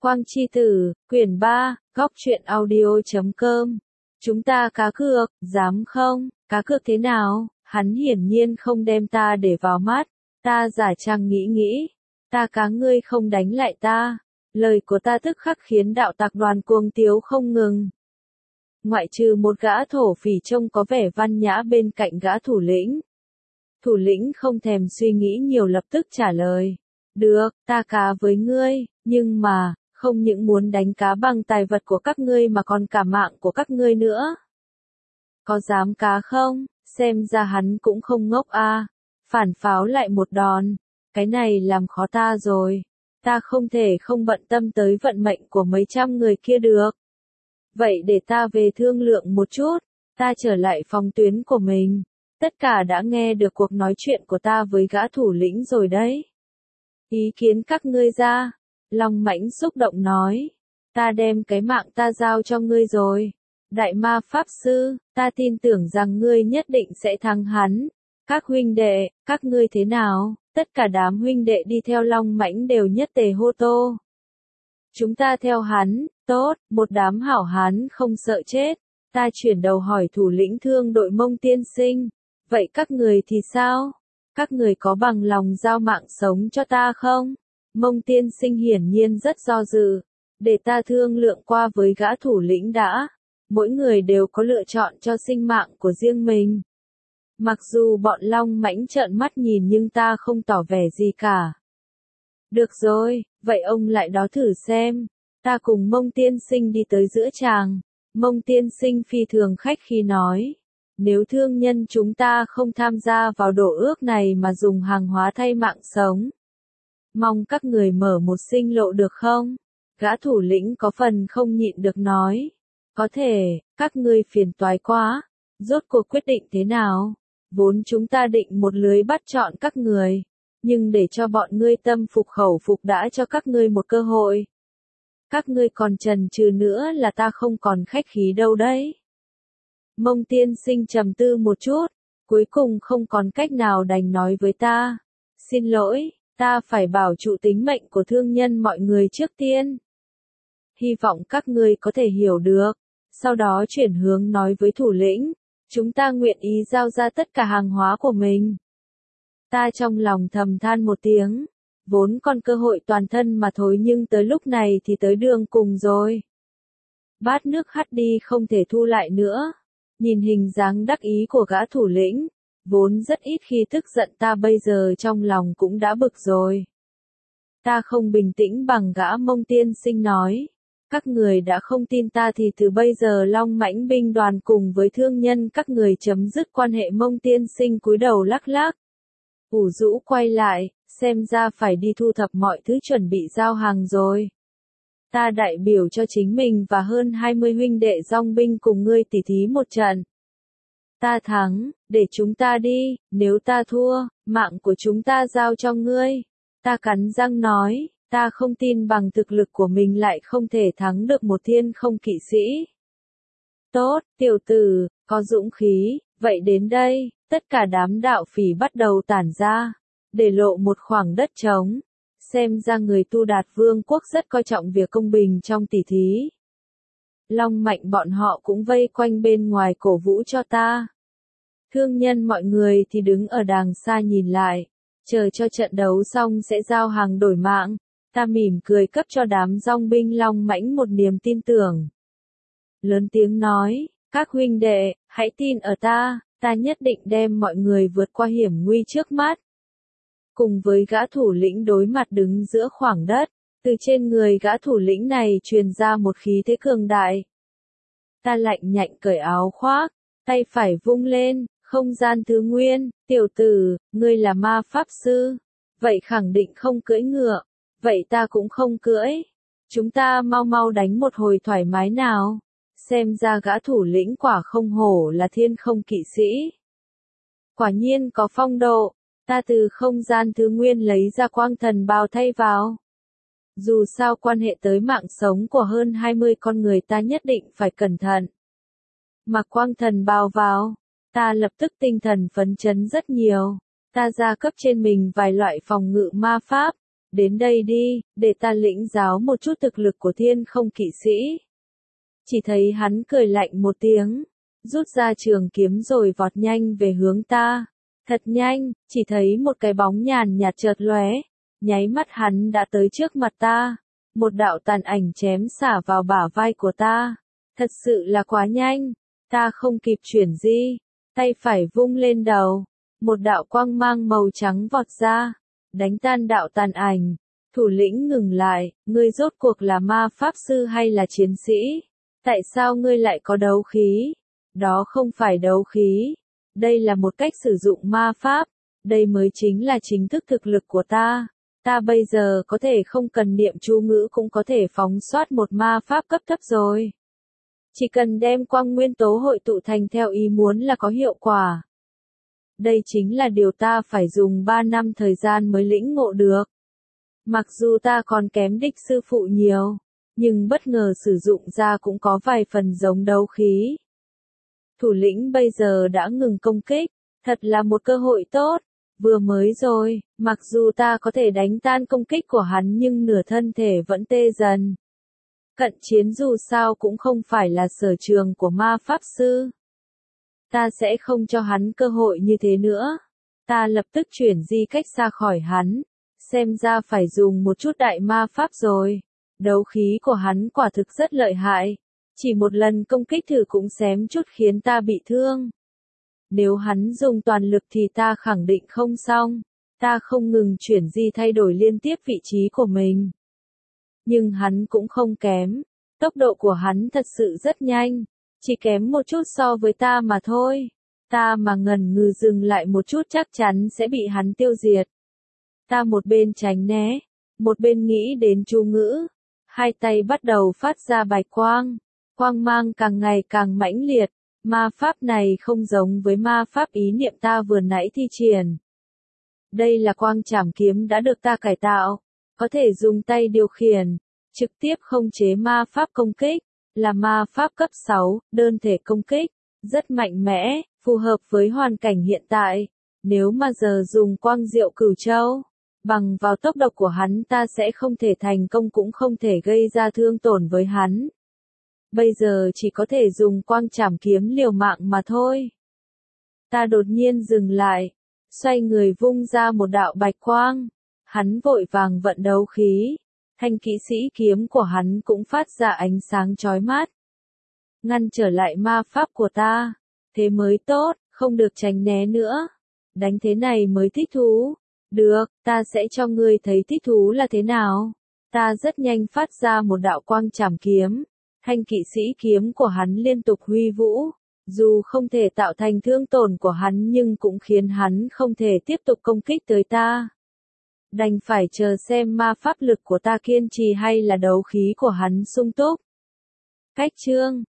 Quang Chi Tử, quyển 3, góc truyện audio.com. Chúng ta cá cược, dám không? Cá cược thế nào? Hắn hiển nhiên không đem ta để vào mắt. Ta giả trang nghĩ. Ta cá ngươi không đánh lại ta. Lời của ta tức khắc khiến đạo tặc đoàn cuồng tiếu không ngừng. Ngoại trừ một gã thổ phỉ trông có vẻ văn nhã bên cạnh gã thủ lĩnh. Thủ lĩnh không thèm suy nghĩ nhiều lập tức trả lời. Được, ta cá với ngươi, nhưng mà, không những muốn đánh cá bằng tài vật của các ngươi mà còn cả mạng của các ngươi nữa. Có dám cá không? Xem ra hắn cũng không ngốc a. Phản pháo lại một đòn. Cái này làm khó ta rồi. Ta không thể không bận tâm tới vận mệnh của mấy trăm người kia được. Vậy để ta về thương lượng một chút. Ta trở lại phòng tuyến của mình. Tất cả đã nghe được cuộc nói chuyện của ta với gã thủ lĩnh rồi đấy. Ý kiến các ngươi ra. Long Mãnh xúc động nói. Ta đem cái mạng ta giao cho ngươi rồi. Đại ma Pháp Sư, ta tin tưởng rằng ngươi nhất định sẽ thắng hắn. Các huynh đệ, các ngươi thế nào? Tất cả đám huynh đệ đi theo Long Mãnh đều nhất tề hô tô. Chúng ta theo hắn, tốt, một đám hảo hán không sợ chết. Ta chuyển đầu hỏi thủ lĩnh thương đội Mông tiên sinh. Vậy các người thì sao? Các người có bằng lòng giao mạng sống cho ta không? Mông tiên sinh hiển nhiên rất do dự. Để ta thương lượng qua với gã thủ lĩnh đã. Mỗi người đều có lựa chọn cho sinh mạng của riêng mình. Mặc dù bọn Long Mãnh trợn mắt nhìn nhưng ta không tỏ vẻ gì cả. Được rồi, vậy ông lại đó thử xem. Ta cùng Mông tiên sinh đi tới giữa tràng. Mông tiên sinh phi thường khách khí nói. Nếu thương nhân chúng ta không tham gia vào đổ ước này mà dùng hàng hóa thay mạng sống. Mong các người mở một sinh lộ được không? Gã thủ lĩnh có phần không nhịn được nói. Có thể, các ngươi phiền toái quá. Rốt cuộc quyết định thế nào? Vốn chúng ta định một lưới bắt chọn các người. Nhưng để cho bọn ngươi tâm phục khẩu phục đã cho các ngươi một cơ hội. Các ngươi còn chần chừ nữa là ta không còn khách khí đâu đấy. Mông tiên sinh trầm tư một chút. Cuối cùng không còn cách nào đành nói với ta. Xin lỗi. Ta phải bảo trụ tính mệnh của thương nhân mọi người trước tiên. Hy vọng các ngươi có thể hiểu được. Sau đó chuyển hướng nói với thủ lĩnh. Chúng ta nguyện ý giao ra tất cả hàng hóa của mình. Ta trong lòng thầm than một tiếng. Vốn còn cơ hội toàn thân mà thôi nhưng tới lúc này thì tới đường cùng rồi. Bát nước hắt đi không thể thu lại nữa. Nhìn hình dáng đắc ý của gã thủ lĩnh. Vốn rất ít khi tức giận ta bây giờ trong lòng cũng đã bực rồi. Ta không bình tĩnh bằng gã Mông tiên sinh nói. Các người đã không tin ta thì từ bây giờ Long Mãnh binh đoàn cùng với thương nhân các người chấm dứt quan hệ. Mông tiên sinh cúi đầu lắc lắc. Ủ rũ quay lại, xem ra phải đi thu thập mọi thứ chuẩn bị giao hàng rồi. Ta đại biểu cho chính mình và hơn 20 huynh đệ dong binh cùng ngươi tỉ thí một trận. Ta thắng, để chúng ta đi, nếu ta thua, mạng của chúng ta giao cho ngươi. Ta cắn răng nói, ta không tin bằng thực lực của mình lại không thể thắng được một thiên không kỵ sĩ. Tốt, tiểu tử, có dũng khí, vậy đến đây, tất cả đám đạo phỉ bắt đầu tản ra, để lộ một khoảng đất trống. Xem ra người Tu Đạt Vương quốc rất coi trọng việc công bình trong tỉ thí. Long Mạnh bọn họ cũng vây quanh bên ngoài cổ vũ cho ta. Thương nhân mọi người thì đứng ở đàng xa nhìn lại, chờ cho trận đấu xong sẽ giao hàng đổi mạng. Ta mỉm cười cấp cho đám dong binh Long Mãnh một niềm tin tưởng. Lớn tiếng nói, các huynh đệ, hãy tin ở ta, ta nhất định đem mọi người vượt qua hiểm nguy trước mắt. Cùng với gã thủ lĩnh đối mặt đứng giữa khoảng đất, từ trên người gã thủ lĩnh này truyền ra một khí thế cường đại. Ta lạnh nhạnh cởi áo khoác, tay phải vung lên, không gian thứ nguyên, tiểu tử, ngươi là ma pháp sư, vậy khẳng định không cưỡi ngựa, vậy ta cũng không cưỡi. Chúng ta mau mau đánh một hồi thoải mái nào. Xem ra gã thủ lĩnh quả không hổ là thiên không kỵ sĩ. Quả nhiên có phong độ. Ta từ không gian thứ nguyên lấy ra quang thần bào thay vào. Dù sao quan hệ tới mạng sống của hơn 20 con người ta nhất định phải cẩn thận. Mặc quang thần bào vào, ta lập tức tinh thần phấn chấn rất nhiều. Ta gia cấp trên mình vài loại phòng ngự ma pháp. đến đây đi, để ta lĩnh giáo một chút thực lực của thiên không kỵ sĩ. Chỉ thấy hắn cười lạnh một tiếng, rút ra trường kiếm rồi vọt nhanh về hướng ta. Thật nhanh, chỉ thấy một cái bóng nhàn nhạt chợt lóe, nháy mắt hắn đã tới trước mặt ta. Một đạo tàn ảnh chém xả vào bả vai của ta. Thật sự là quá nhanh, ta không kịp chuyển di, tay phải vung lên đầu, một đạo quang mang màu trắng vọt ra, đánh tan đạo tàn ảnh. Thủ lĩnh ngừng lại, ngươi rốt cuộc là ma pháp sư hay là chiến sĩ? Tại sao ngươi lại có đấu khí? Đó không phải đấu khí, đây là một cách sử dụng ma pháp, đây mới chính là chính thức thực lực của ta. Ta bây giờ có thể không cần niệm chú ngữ cũng có thể phóng soát một ma pháp cấp thấp rồi. Chỉ cần đem quang nguyên tố hội tụ thành theo ý muốn là có hiệu quả. Đây chính là điều ta phải dùng 3 năm thời gian mới lĩnh ngộ được. Mặc dù ta còn kém đích sư phụ nhiều, nhưng bất ngờ sử dụng ra cũng có vài phần giống đấu khí. Thủ lĩnh bây giờ đã ngừng công kích, thật là một cơ hội tốt. Vừa mới rồi, mặc dù ta có thể đánh tan công kích của hắn nhưng nửa thân thể vẫn tê dần. Cận chiến dù sao cũng không phải là sở trường của ma pháp sư. Ta sẽ không cho hắn cơ hội như thế nữa. Ta lập tức chuyển di cách xa khỏi hắn. Xem ra phải dùng một chút đại ma pháp rồi. Đấu khí của hắn quả thực rất lợi hại. Chỉ một lần công kích thử cũng xém chút khiến ta bị thương. Nếu hắn dùng toàn lực thì ta khẳng định không xong. Ta không ngừng chuyển di thay đổi liên tiếp vị trí của mình. Nhưng hắn cũng không kém. Tốc độ của hắn thật sự rất nhanh. Chỉ kém một chút so với ta mà thôi. Ta mà ngần ngừ dừng lại một chút chắc chắn sẽ bị hắn tiêu diệt. Ta một bên tránh né, một bên nghĩ đến chú ngữ. Hai tay bắt đầu phát ra bạch quang. Quang mang càng ngày càng mãnh liệt. Ma pháp này không giống với ma pháp ý niệm ta vừa nãy thi triển. Đây là quang trảm kiếm đã được ta cải tạo. Có thể dùng tay điều khiển. Trực tiếp khống chế ma pháp công kích. Là ma pháp cấp 6, đơn thể công kích. Rất mạnh mẽ, phù hợp với hoàn cảnh hiện tại. Nếu mà giờ dùng quang diệu cửu châu, bằng vào tốc độ của hắn ta sẽ không thể thành công cũng không thể gây ra thương tổn với hắn. Bây giờ chỉ có thể dùng quang trảm kiếm liều mạng mà thôi. Ta đột nhiên dừng lại, xoay người vung ra một đạo bạch quang. Hắn vội vàng vận đấu khí. Thanh kỵ sĩ kiếm của hắn cũng phát ra ánh sáng chói mắt. Ngăn trở lại ma pháp của ta. Thế mới tốt, không được tránh né nữa. Đánh thế này mới thích thú. Được, ta sẽ cho ngươi thấy thích thú là thế nào. Ta rất nhanh phát ra một đạo quang trảm kiếm. Thanh kỵ sĩ kiếm của hắn liên tục huy vũ. Dù không thể tạo thành thương tổn của hắn nhưng cũng khiến hắn không thể tiếp tục công kích tới ta. Đành phải chờ xem ma pháp lực của ta kiên trì hay là đấu khí của hắn sung túc. Cách chương